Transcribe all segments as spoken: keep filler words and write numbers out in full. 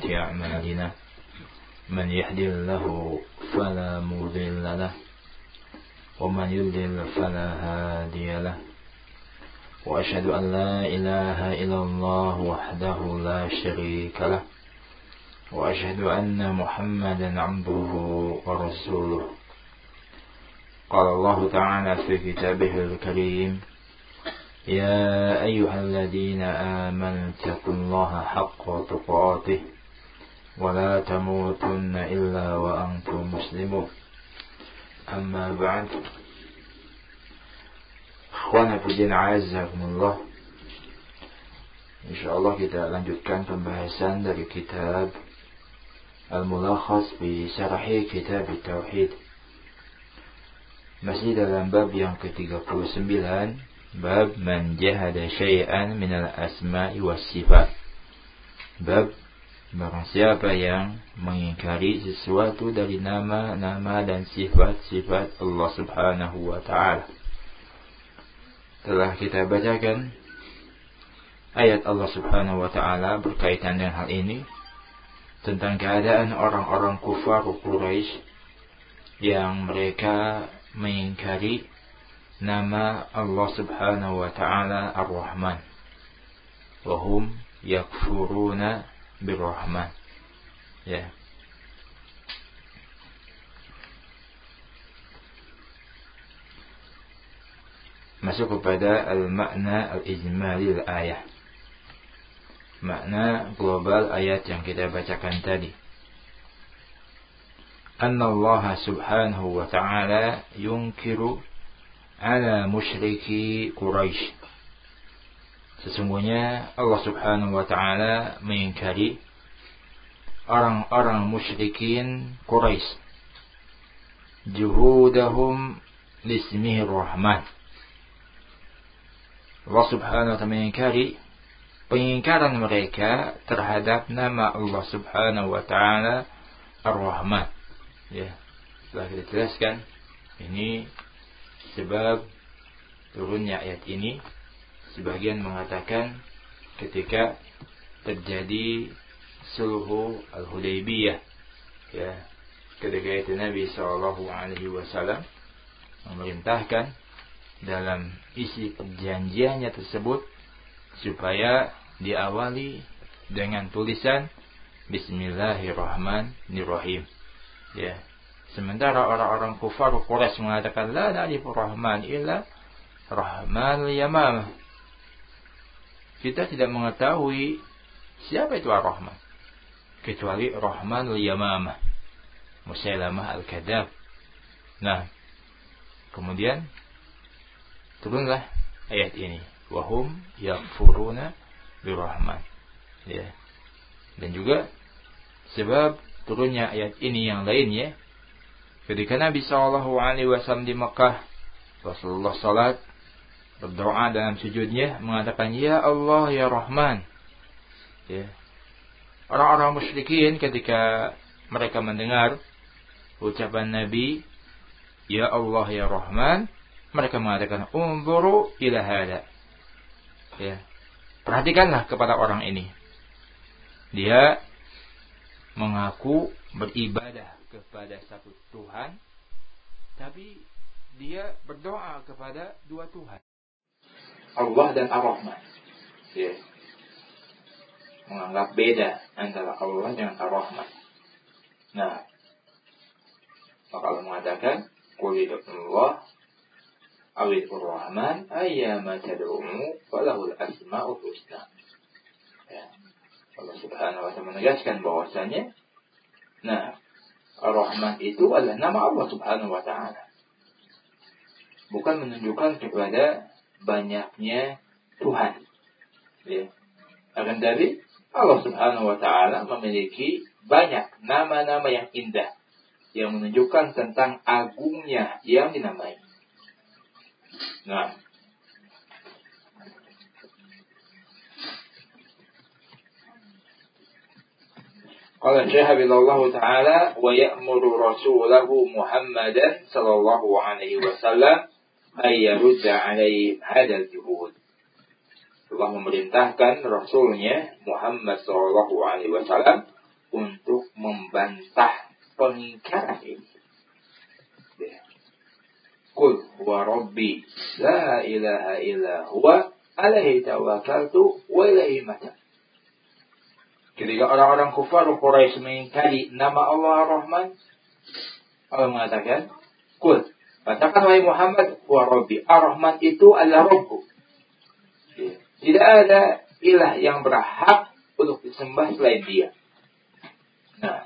سيئات أعمالنا من يهدي الله فلا مضل له ومن يضلل فلا هادي له وأشهد أن لا إله إلا الله وحده لا شريك له وأشهد أن محمدا عبده ورسوله. قال الله تعالى في كتابه الكريم: يا أيها الذين آمنوا اتقوا الله حق تقاته ولا تموتن إلا وأنتم مسلمون. أما بعد. Ikhwan fillah a'azzakumullah. Insyaallah kita lanjutkan pembahasan dari kitab Al-Mulakhas bi Syarhi Kitab Tauhid. Masih dalam bab yang ke tiga puluh sembilan, bab man jahada syai'an minal asma'i was sifat. Bab barang siapa yang mengingkari sesuatu dari nama-nama dan sifat-sifat Allah Subhanahu wa taala. Telah kita bacakan ayat Allah Subhanahu wa taala berkaitan dengan hal ini, tentang keadaan orang-orang kufar Quraisy yang mereka mengingkari nama Allah Subhanahu wa taala Ar-Rahman. Wa hum yakfuruna bir-Rahman. Ya. Masuk kepada al-makna al-ijmali al-ayah. Makna global ayat yang kita bacakan tadi. Anna Allah subhanahu wa ta'ala yunkiru ala musyriki Quraisy. Sesungguhnya Allah subhanahu wa ta'ala mengingkari orang-orang musyrikin Quraisy. Juhudahum lismihi Rahman. Allah subhanahu wa ta'ala mengingkari pengingkaran mereka terhadap nama Allah Subhanahu wa taala Ar-Rahman. Ya, setelah kita jelaskan ini sebab turunnya ayat ini, sebagian mengatakan ketika terjadi sulhu Al-Hudaybiyah, ya, ketika itu Nabi sallallahu alaihi wasallam memerintahkan dalam isi perjanjiannya tersebut supaya diawali dengan tulisan Bismillahirrahmanirrahim. Ya. Sementara orang-orang kufar Quraisy mengatakan la na'rifu Rahman illa Rahmanul Yamamah. Kita tidak mengetahui siapa itu Ar-Rahman kecuali Rahmanul Yamamah, Musailamah Al-Kadzab. Nah, kemudian turunlah ayat ini, wahum yakfuruna bir-Rahman. Ya. Dan juga sebab turunnya ayat ini yang lainnya, ketika Nabi sallallahu alaihi wasallam di Mekah, Rasulullah salat berdoa dalam sujudnya mengatakan ya Allah ya Rahman. Ya. Orang-orang musyrikin ketika mereka mendengar ucapan Nabi ya Allah ya Rahman, mereka mengatakan unzuru ila hada. Ya. Perhatikanlah kepada orang ini. Dia mengaku beribadah kepada satu Tuhan, tapi dia berdoa kepada dua Tuhan, Allah dan Ar-Rahman. Ya. Menganggap beda antara Allah dengan Ar-Rahman. Nah, maka Allah mengatakan qul Allah awil Ar-Rahman ayyama tad'umu falahul asma'ul husna. Ya. Allah Subhanahu wa ta'ala menegaskan bahwasanya nah, Ar-Rahman itu adalah nama Allah Subhanahu wa ta'ala. Bukan menunjukkan kepada banyaknya Tuhan. Ya. Akan dari Allah Subhanahu wa ta'ala memiliki banyak nama-nama yang indah yang menunjukkan tentang agungnya yang dinamai. Nah, qala Syekh Habibullah Ta'ala wa ya'muru rasulahu Muhammadan sallallahu alaihi wasallam ay yarudda alaihi hadal juhud. Allah memerintahkan Rasulnya Muhammad sallallahu alaihi wasallam untuk membantah pengingkaran ini. Qul huwa rabbi la ilaha illa huwa alaihi tawakkaltu wa ilaihi matab. Ketika orang-orang kufar Quraisy mengingkari nama Allah Ar-Rahman, Allah mengatakan, Qul, katakan wahai Muhammad, huwa rabbi, Ar-Rahman itu adalah Rabbku. Tidak ada ilah yang berhak untuk disembah selain Dia. Nah,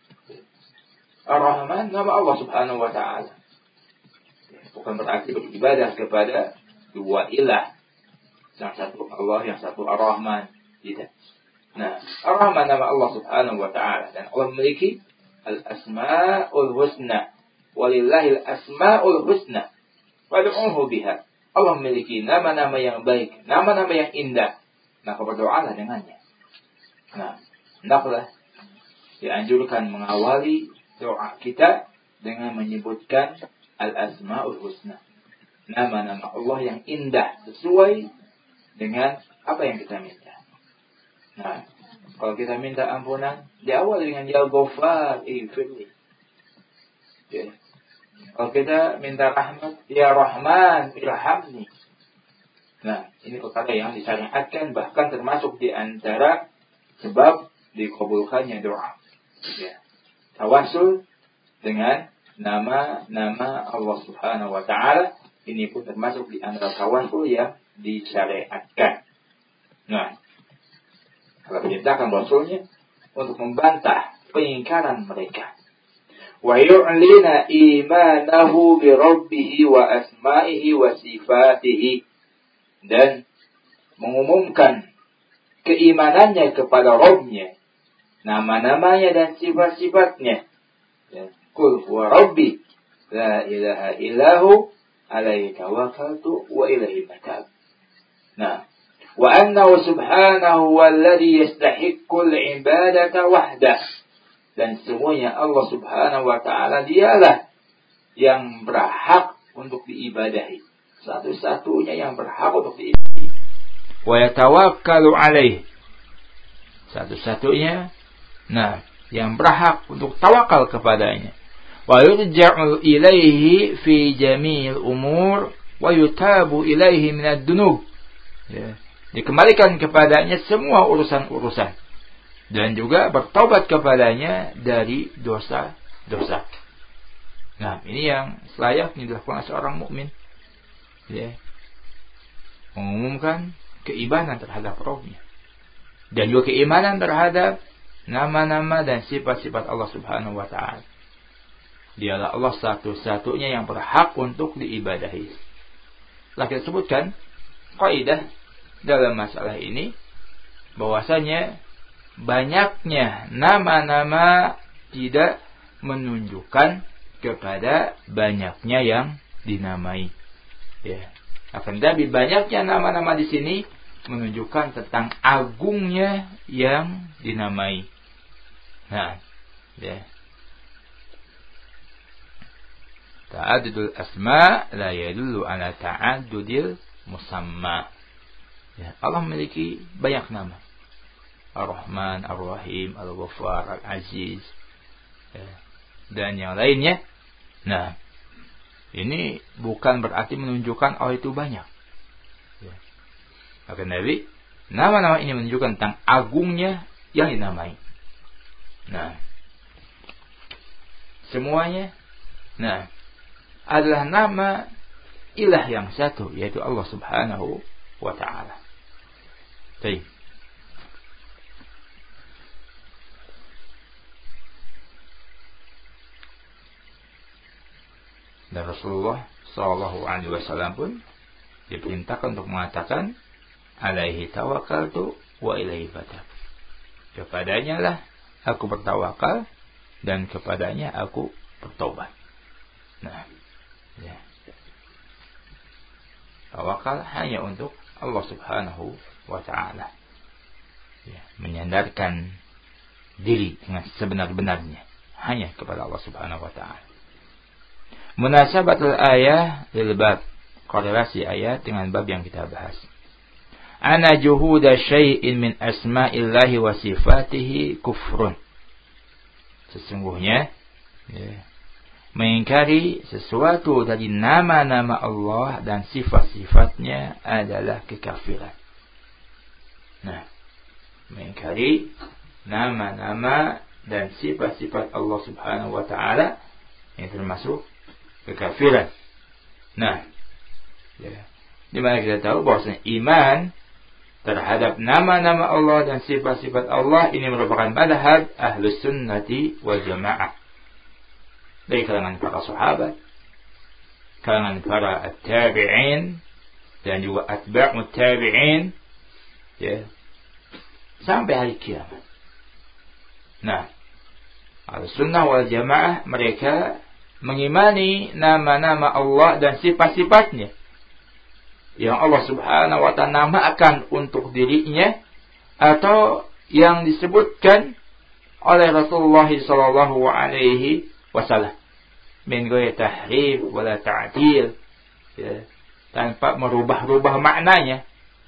Ar-Rahman nama Allah Subhanahu wa taala. Bukan berarti beribadah kepada dua ilah. Yang satu Allah, yang satu Ar-Rahman. Tidak. Nah, Ar-Rahman nama Allah Subhanahu wa taala, dan Allah memiliki al-asma'ul husna. Walillahil asma'ul husna. Fad'uhu biha. Allah memiliki nama-nama yang baik, nama-nama yang indah. Maka berdoalah dengannya. Nah, hendaklah dianjurkan mengawali doa kita dengan menyebutkan al-asma'ul husna. Nama-nama Allah yang indah sesuai dengan apa yang kita minta. Nah, kalau kita minta ampunan, diawali dengan ya Ghaffar, ighfirli. Ya. Kalau kita minta rahmat, ya Rahman, irhamni. Nah, ini perkara yang disyariatkan, bahkan termasuk di antara sebab dikabulkannya doa. Ya. Tawassul dengan nama-nama Allah Subhanahu wa taala, ini pun termasuk di antara tawassul yang disyariatkan. Nah, Allah perintahkan Rasulnya untuk membantah pengingkaran mereka. Wa yu'lina imanahu bi rabbihi wa asma'ihi wa sifatihi, dan mengumumkan keimanannya kepada Rabb-nya, nama-namanya dan sifat-sifatnya. Qul huwa rabbi la ilaha illahu alaihi tawakkaltu wa ilaihi matab. Nah, wa annahu subhanahu walladhi yastahiqqul ibadata wahdah, dan semuanya Allah Subhanahu wa taala dialah yang berhak untuk diibadahi, satu-satunya yang berhak untuk diibadahi. Wa yatawakkalu alaihi, satu-satunya nah yang berhak untuk tawakal kepadanya. Wa yurja'u ilaihi fi jami'il umur wa yutabu ilaihi minad dunub, ya, dikembalikan kepadanya semua urusan-urusan, dan juga bertobat kepadanya dari dosa-dosa. Nah, ini yang selayaknya dilakukan seorang mukmin, ya, mengumumkan keimanan terhadap Rabb-nya, dan juga keimanan terhadap nama-nama dan sifat-sifat Allah Subhanahu wa taala. Dialah Allah satu-satunya yang berhak untuk diibadahi. Telah kita sebutkan kaidah dalam masalah ini, bahwasanya banyaknya nama-nama tidak menunjukkan kepada banyaknya yang dinamai. Ya. Akan tetapi banyaknya nama-nama di sini menunjukkan tentang agungnya yang dinamai. Nah, ya. Ta'addudul asma la yadullu ala ta'addudil musamma. Ya, Allah memiliki banyak nama. Ar-Rahman, Ar-Rahim, Al-Ghaffar, Al-Aziz, ya, dan yang lainnya. Nah, ini bukan berarti menunjukkan Allah itu banyak. Ya. Akan Nabi, nama-nama ini menunjukkan tentang agungnya yang dinamai. Nah, semuanya, nah, adalah nama ilah yang satu, yaitu Allah Subhanahu wa ta'ala. Baik. Dan Rasulullah Sallallahu Alaihi Wasallam pun diperintahkan untuk mengatakan, alaihi tawakkaltu wa ilaihi matab. Kepadanya lah aku bertawakal, dan kepadanya aku bertobat. Nah, ya. Tawakal hanya untuk Allah Subhanahu wa ta'ala, ya, menyandarkan diri dengan sebenar-benarnya hanya kepada Allah Subhanahu wa ta'ala. Munasabatul ayah lil bab, korelasi ayat dengan bab yang kita bahas. Ana juhuda syai'in min asma'illahi wa sifatihi kufrun. Sesungguhnya ya, mengingkari sesuatu dari nama-nama Allah dan sifat-sifatnya adalah kekafiran. Nah, mengingkari nama-nama dan sifat-sifat Allah Subhanahu wa taala yang termasuk kekafiran. Nah, ya, di mana kita tahu bahwasanya iman terhadap nama-nama Allah dan sifat-sifat Allah ini merupakan madhab Ahlus Sunnati wal Jamaah. Dari kalangan para sahabat, kalangan para at-tabi'in dan juga atba'ut tabi'in ya, sampai hari kiamat. Nah, Ahlus Sunnah wal Jamaah mereka mengimani nama-nama Allah dan sifat-sifatnya yang Allah Subhanahu wa ta'ala namakan untuk dirinya atau yang disebutkan oleh Rasulullah sallallahu alaihi wasallam min ghairi tahrif wala ta'til ya, tanpa merubah-rubah maknanya,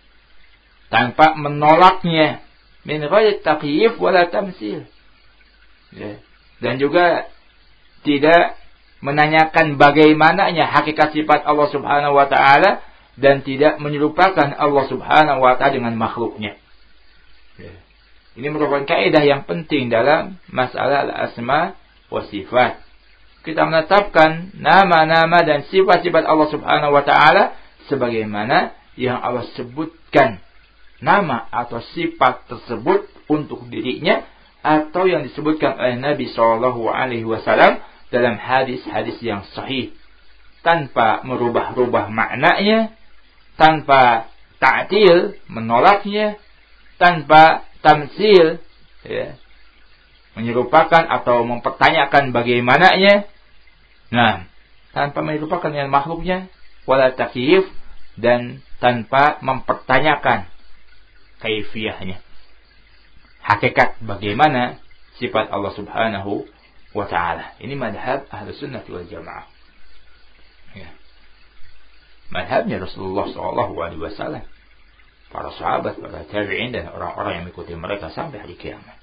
tanpa menolaknya, min ghairi taqyif wala tamsil ya, dan juga tidak menanyakan bagaimananya hakikat sifat Allah Subhanahu wa ta'ala dan tidak menyerupakan Allah Subhanahu wa ta'ala dengan makhluknya. Ya. Ini merupakan kaidah yang penting dalam masalah al-asma wa sifat. Kita menetapkan nama-nama dan sifat-sifat Allah Subhanahu wa ta'ala sebagaimana yang Allah sebutkan nama atau sifat tersebut untuk dirinya atau yang disebutkan oleh Nabi sallallahu alaihi wasallam dalam hadis-hadis yang sahih, tanpa merubah-rubah maknanya, tanpa ta'til, menolaknya, tanpa tamsil, ya, menyerupakan atau mempertanyakan bagaimananya. Nah, tanpa menyerupakan dengan makhluknya, wala takyif, dan tanpa mempertanyakan kaifiyahnya, hakikat bagaimana sifat Allah Subhanahu wa ta'ala. Ini madhab Ahlus Sunnah wal Jamaah. Ya. Madhabnya Rasulullah sallallahu alaihi wasallam, para sahabat, para tabi'in dan orang-orang yang mengikuti mereka sampai hari kiamat.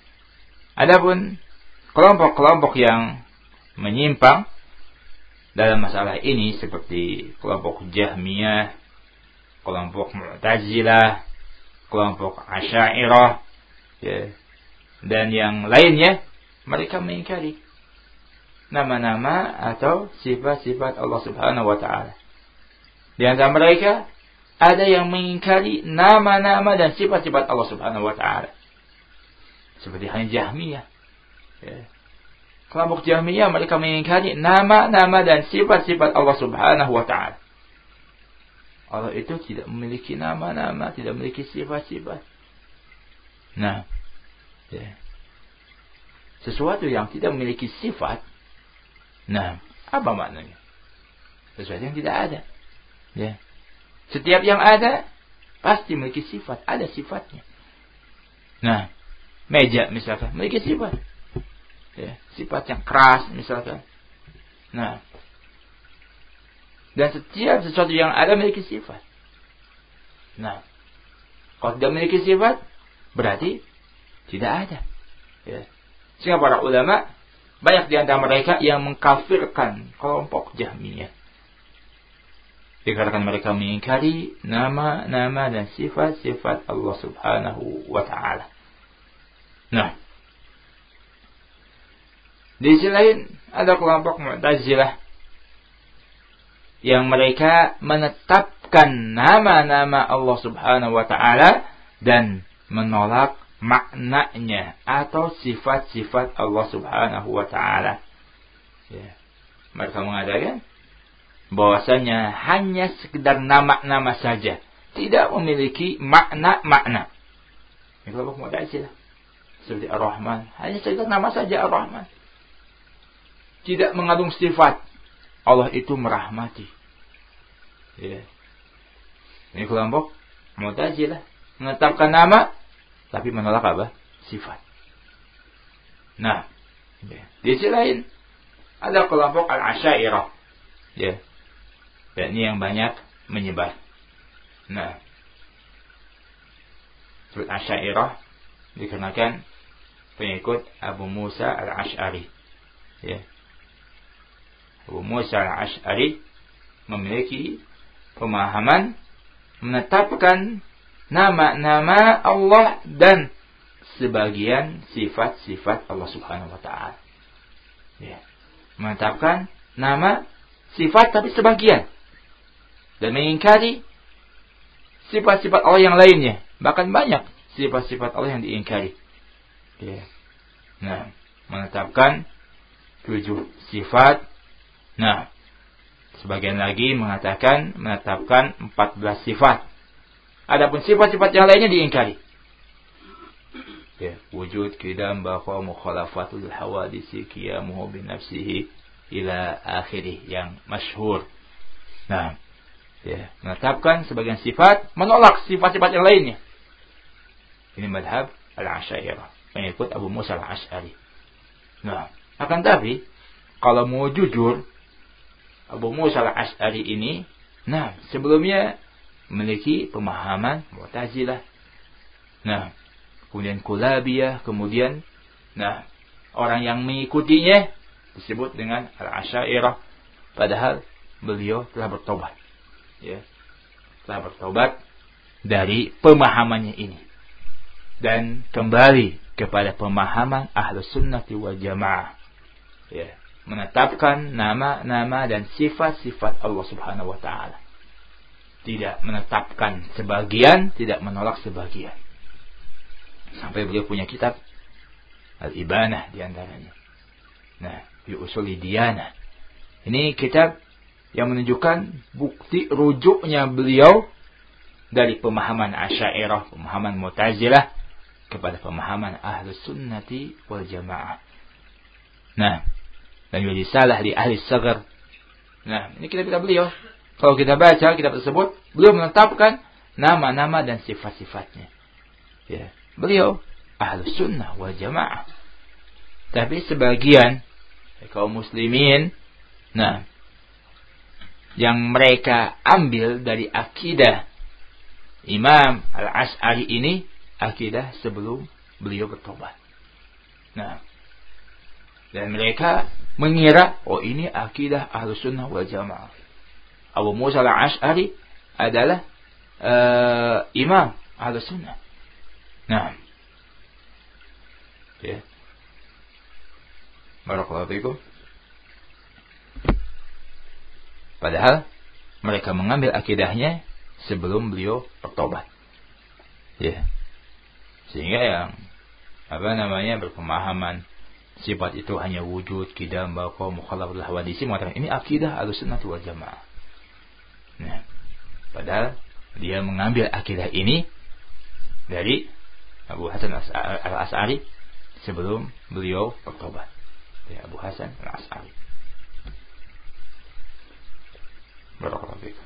Adapun kelompok-kelompok yang menyimpang dalam masalah ini seperti kelompok Jahmiyah, kelompok Mu'tazilah, kelompok Asy'ariyah ya, dan yang lainnya, mereka mengingkari nama-nama atau sifat-sifat Allah Subhanahu wa ta'ala. Di antara mereka ada yang mengingkari nama-nama dan sifat-sifat Allah Subhanahu wa ta'ala, seperti hanya Jahmiyah ya. Kelompok Jahmiyah mereka mengingkari nama-nama dan sifat-sifat Allah Subhanahu wa ta'ala. Allah itu tidak memiliki nama-nama, tidak memiliki sifat-sifat. Nah ya, sesuatu yang tidak memiliki sifat, nah apa maknanya? Sesuatu yang tidak ada ya. Setiap yang ada pasti memiliki sifat, ada sifatnya. Nah, meja misalkan memiliki sifat ya, sifat yang keras misalkan. Nah, dan setiap sesuatu yang ada memiliki sifat. Nah, kalau tidak memiliki sifat berarti tidak ada ya. Sehingga para ulama banyak di antara mereka yang mengkafirkan kelompok Jahmiyah, dikarenakan mereka mengingkari nama-nama dan sifat-sifat Allah Subhanahu wa ta'ala. Nah, di sisi lain ada kelompok Mu'tazilah yang mereka menetapkan nama-nama Allah Subhanahu wa ta'ala dan menolak maknanya atau sifat-sifat Allah Subhanahu wa ta'ala ya. Mereka mengatakan bahwasanya hanya sekedar nama-nama saja, tidak memiliki makna-makna. Ini kelompok Mu'tazilah seperti Ar-Rahman, hanya sekedar nama saja Ar-Rahman, tidak mengandung sifat. Allah itu merahmati ya. Ini kelompok Mu'tazilah menetapkan nama tapi menolak apa? Sifat. Nah, ya. Di sisi lain ada kelompok Al-Asy'ariyah ya. Dan ini yang banyak menyebar. Nah, sebut Asy'ariyah dikarenakan pengikut Abu Musa al-Ash'ari. Ya. Abu Musa al-Ash'ari memiliki pemahaman menetapkan nama-nama Allah dan sebagian sifat-sifat Allah Subhanahu wa taala. Ya. Menetapkan nama, sifat tapi sebagian. Dan mengingkari sifat-sifat Allah yang lainnya. Bahkan banyak sifat-sifat Allah yang diingkari. Ya. Nah, menetapkan tujuh sifat. Nah, sebagian lagi mengatakan menetapkan empat belas sifat. Adapun sifat-sifat yang lainnya diingkari. Ya, wujud, qidam, baqa, mukhalafatul hawadisi, qiyamuhu bi nafsihi ila akhirih yang masyhur. Nah, ya, menetapkan sebagian sifat, menolak sifat-sifat yang lainnya. Ini madhab al-Asy'ariyah, mengikut Abu Musa al-Ash'ari. Nah, akan tapi kalau mau jujur, Abu Musa al-Ash'ari ini, nah, sebelumnya memiliki pemahaman Mu'tazilah. Nah, kemudian Kulabiyah, kemudian nah, orang yang mengikutinya disebut dengan al-Asy'ariyah, padahal beliau telah bertobat. Ya. Telah bertobat dari pemahamannya ini dan kembali kepada pemahaman Ahlus Sunnati wal Jamaah. Ya, menetapkan nama-nama dan sifat-sifat Allah Subhanahu wa taala. Tidak menetapkan sebagian, tidak menolak sebagian. Sampai beliau punya kitab Al-Ibanah di antaranya. Nah, fi usuli diyanah. Ini kitab yang menunjukkan bukti rujuknya beliau dari pemahaman Asy'ariyah, pemahaman Mu'tazilah kepada pemahaman Ahlus Sunnati wal Jamaah. Nah, dan juga disalah di Ahli Saghar. Nah, ini kitab-kitab beliau. Kalau kita baca kitab tersebut, beliau menetapkan nama-nama dan sifat-sifatnya. Ya, beliau Ahlus Sunnah wal Jamaah. Tapi sebagian kaum muslimin, nah, yang mereka ambil dari akidah Imam al-Ash'ari ini, akidah sebelum beliau bertobat. Nah, dan mereka mengira, oh ini akidah Ahlus Sunnah wal Jamaah. Abu Musa al-Ash'ari adalah uh, imam Ahlus Sunnah. Nah, ya. Barakallahu fiikum. Padahal mereka mengambil akidahnya sebelum beliau bertobat. Ya. Sehingga yang apa namanya berpemahaman sifat itu hanya wujud, qidam, baqa, mukhalafatul hawadisi, mengatakan ini akidah Ahlussunnah wal Jamaah. Nah, padahal dia mengambil akidah ini dari Abu Hasan al-Ash'ari sebelum beliau bertobat. Ya, Abu Hasan al-Ash'ari. Barakallahu fiikum.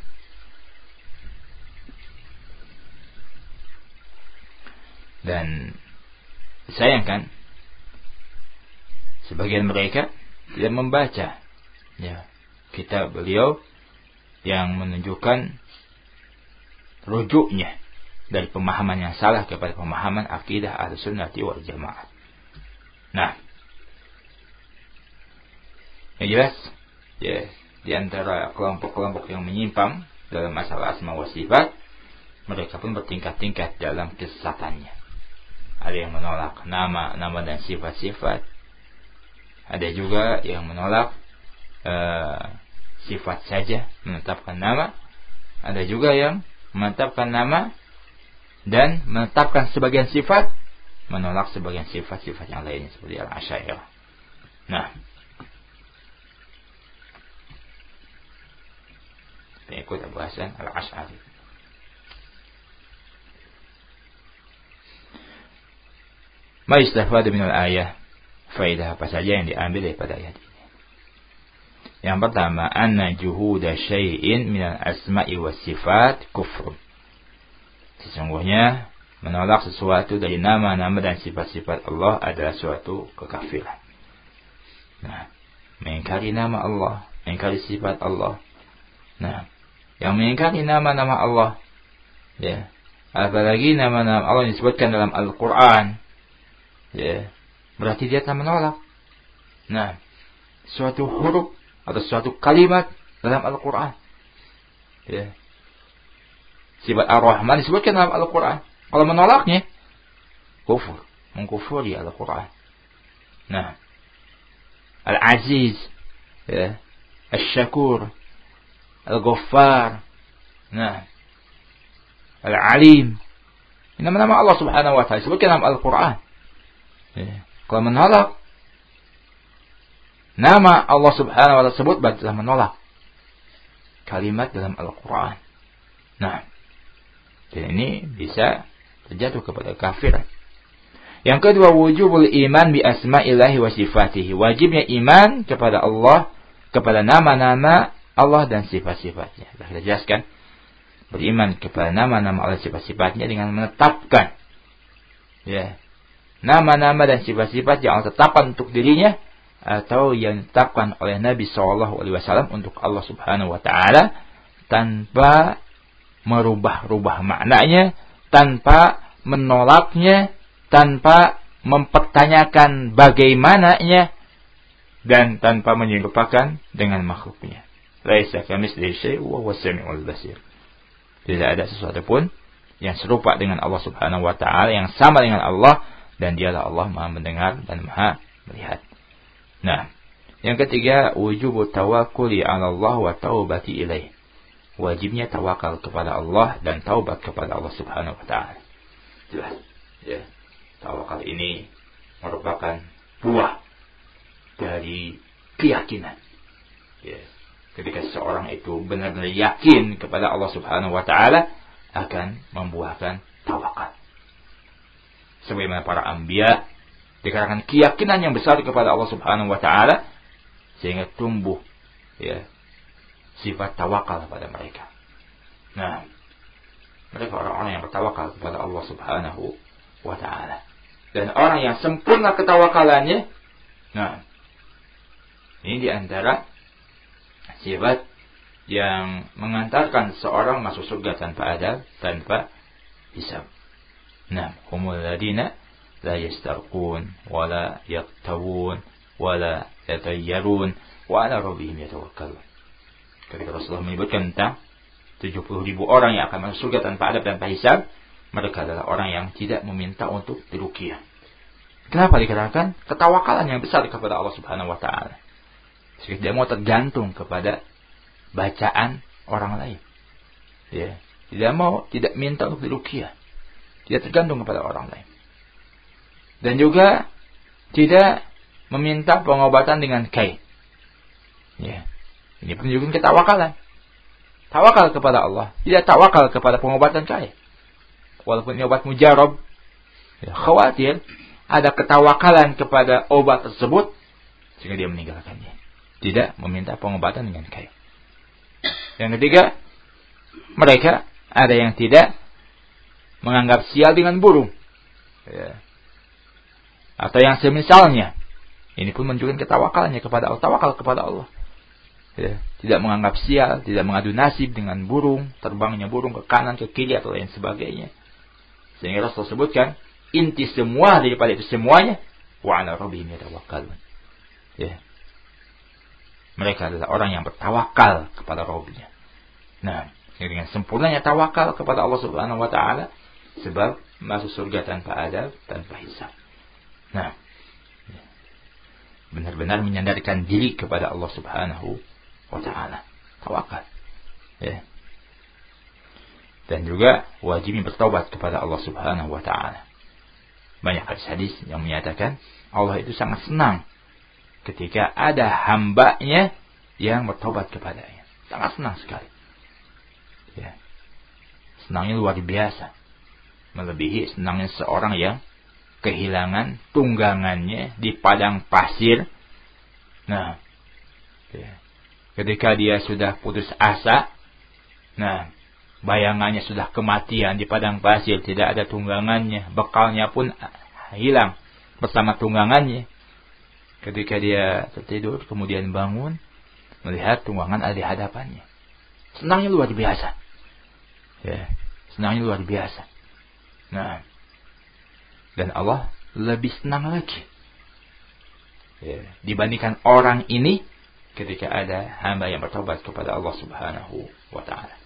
Dan disayangkan sebagian mereka tidak membaca ya kitab beliau yang menunjukkan rujuknya dari pemahaman yang salah kepada pemahaman akidah Ahlussunnati wal Jamaah. Nah, yang jelas ya, di antara kelompok-kelompok yang menyimpang dalam masalah asma wa sifat, mereka pun bertingkat-tingkat dalam kesesatannya. Ada yang menolak nama, nama dan sifat-sifat. Ada juga yang menolak uh, sifat saja, menetapkan nama. Ada juga yang menetapkan nama dan menetapkan sebagian sifat, menolak sebagian sifat-sifat yang lainnya seperti al-Asy'ariyah. Nah, pengikut Abu Hasan al-Ash'ari. Ma istafada minal ayah, faedah apa saja yang diambil daripada ayat ini? Yang pertama, anna juhuda syai'in minal asma'i was sifat kufrun. Sesungguhnya menolak sesuatu dari nama-nama dan sifat-sifat Allah adalah suatu kekafiran. Nah, mengingkari nama Allah, mengingkari sifat Allah. Nah, yang mengingkari nama-nama Allah, ya, apalagi nama-nama Allah yang disebutkan dalam Al-Quran, ya, berarti dia telah menolak. Nah, suatu huruf atau suatu kalimat dalam Al-Quran. Ya. Sifat Ar-Rahman disebutkan dalam Al-Quran. Kalau menolaknya, kufur, mengkufuri Al-Quran. Nah, Al-Aziz, ya, Al-Syakur, Al-Ghaffar, nah, Al-Alim. Ini nama-nama Allah Subhanahu wa Ta'ala disebutkan dalam Al-Quran. Ya. Kalau menolak nama Allah Subhanahu wa Ta'ala tersebut, berarti telah menolak kalimat dalam Al-Quran. Nah, dan ini bisa terjatuh kepada kafir. Yang kedua, wujubul iman bi asma'illahi wa sifatihi. Wajibnya iman kepada Allah, kepada nama-nama Allah dan sifat-sifatnya. Sudah kita jelaskan. Beriman kepada nama-nama Allah dan sifat-sifatnya dengan menetapkan, ya, nama-nama dan sifat-sifat yang Allah tetapkan untuk dirinya atau yang ditetapkan oleh Nabi shallallahu alaihi wasallam untuk Allah Subhanahu wa Ta'ala, tanpa merubah-rubah maknanya, tanpa menolaknya, tanpa mempertanyakan bagaimananya, dan tanpa menyerupakan dengan makhluknya. Laisa kamitslihi syai'un wa huwas samiul basir. Tidak ada sesuatu pun yang serupa dengan Allah Subhanahu wa Ta'ala, yang sama dengan Allah, dan dialah Allah Maha mendengar dan Maha melihat. Nah, yang ketiga, wujubu tawakkuli 'ala Allah wa taubati ilaih. Wajibnya tawakal kepada Allah dan taubat kepada Allah Subhanahu wa Ta'ala. Jelas, ya. Tawakal ini merupakan buah dari keyakinan. Ya. Ketika seorang itu benar-benar yakin kepada Allah Subhanahu wa Ta'ala, akan membuahkan tawakal. Sebagaimana para anbiya dikarenakan keyakinan yang besar kepada Allah Subhanahu wa Ta'ala, sehingga tumbuh, ya, sifat tawakal pada mereka. Nah, mereka orang-orang yang bertawakal kepada Allah Subhanahu wa Ta'ala. Dan orang yang sempurna ketawakalannya, nah, ini diantara sifat yang mengantarkan seorang masuk surga tanpa adab, tanpa hisab. Nah, humul ladina la yastarqun wa la yaqtawun wa la yatayyarun wa ala rabbihim yatawakkalun. Ketika Rasulullah menyebutkan tentang tujuh puluh ribu orang yang akan masuk surga tanpa adab, tanpa hisab, mereka adalah orang yang tidak meminta untuk diruqyah. Kenapa? Dikarenakan ketawakalan yang besar kepada Allah Subhanahu wa Ta'ala. Sehingga dia mau tergantung kepada bacaan orang lain. Ya, tidak mau, tidak minta untuk diruqyah. Tidak tergantung kepada orang lain. Dan juga tidak meminta pengobatan dengan kait. Ya. Ini menunjukkan ketawakalan. Tawakal kepada Allah, tidak tawakal kepada pengobatan kait. Walaupun ini obat mujarab, ya, khawatir ada ketawakalan kepada obat tersebut sehingga dia meninggalkannya. Tidak meminta pengobatan dengan kait. Yang ketiga, mereka ada yang tidak menganggap sial dengan burung, ya, atau yang semisalnya. Ini pun menunjukkan ketawakalannya kepada Allah, tawakal kepada Allah. Ya, tidak menganggap sial, tidak mengadu nasib dengan burung, terbangnya burung ke kanan, ke kiri atau lain sebagainya. Sehingga Rasul sebutkan inti semua daripada itu semuanya, wa 'ala rabbihim yatawakkalun. Ya. Mereka adalah orang yang bertawakal kepada Rabbnya. Nah, dengan sempurnanya tawakal kepada Allah Subhanahu wa Ta'ala, sebab masuk surga tanpa adab, tanpa hisab. Nah, benar-benar menyandarkan diri kepada Allah Subhanahu wa Ta'ala, tawakal. Ya. Dan juga wajibnya bertaubat kepada Allah Subhanahu wa Ta'ala. Banyak hadis-hadis yang menyatakan Allah itu sangat senang ketika ada hambanya yang bertobat kepadanya. Sangat senang sekali. Ya. Senangnya luar biasa. Melebihi senangnya seorang yang kehilangan tunggangannya di padang pasir. Nah, ya. Ketika dia sudah putus asa, nah, bayangannya sudah kematian di padang pasir, tidak ada tunggangannya, bekalnya pun hilang bersama tunggangannya. Ketika dia tertidur, kemudian bangun, melihat tunggangan ada di hadapannya. Senangnya luar biasa. Ya, senangnya luar biasa. Nah, dan Allah lebih senang lagi ya, dibandingkan orang ini ketika ada hamba yang bertobat kepada Allah Subhanahu wa taala.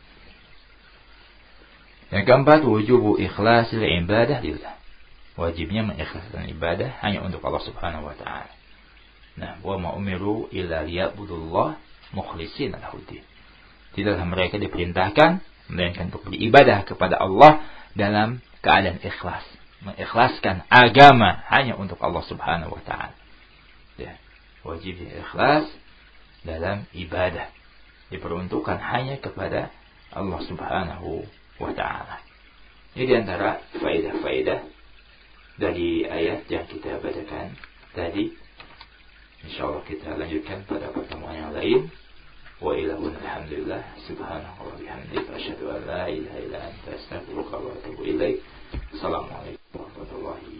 Yang keempat, wujubu ikhlasil ibadah lillah. Wajibnya mengikhlaskan ibadah hanya untuk Allah Subhanahu wa taala. Nah, wa ma umiru illa liya'budullah mukhlishina lahuddin. Tidaklah mereka diperintahkan melainkan untuk beribadah kepada Allah dalam keadaan ikhlas, mengikhlaskan agama hanya untuk Allah Subhanahu wa taala. Ya, wajibnya ikhlas dalam ibadah diperuntukkan hanya kepada Allah Subhanahu wa taala. Ini di antara faedah-faedah dari ayat yang kita bacakan tadi. Insyaallah kita lanjutkan pada pertemuan yang lain. Wa ilahun alhamdulillah subhanahu wa bihamdihi asyhadu an la ilaha illa anta astaghfiruka wa atubu ilaik. Assalamualaikum warahmatullahi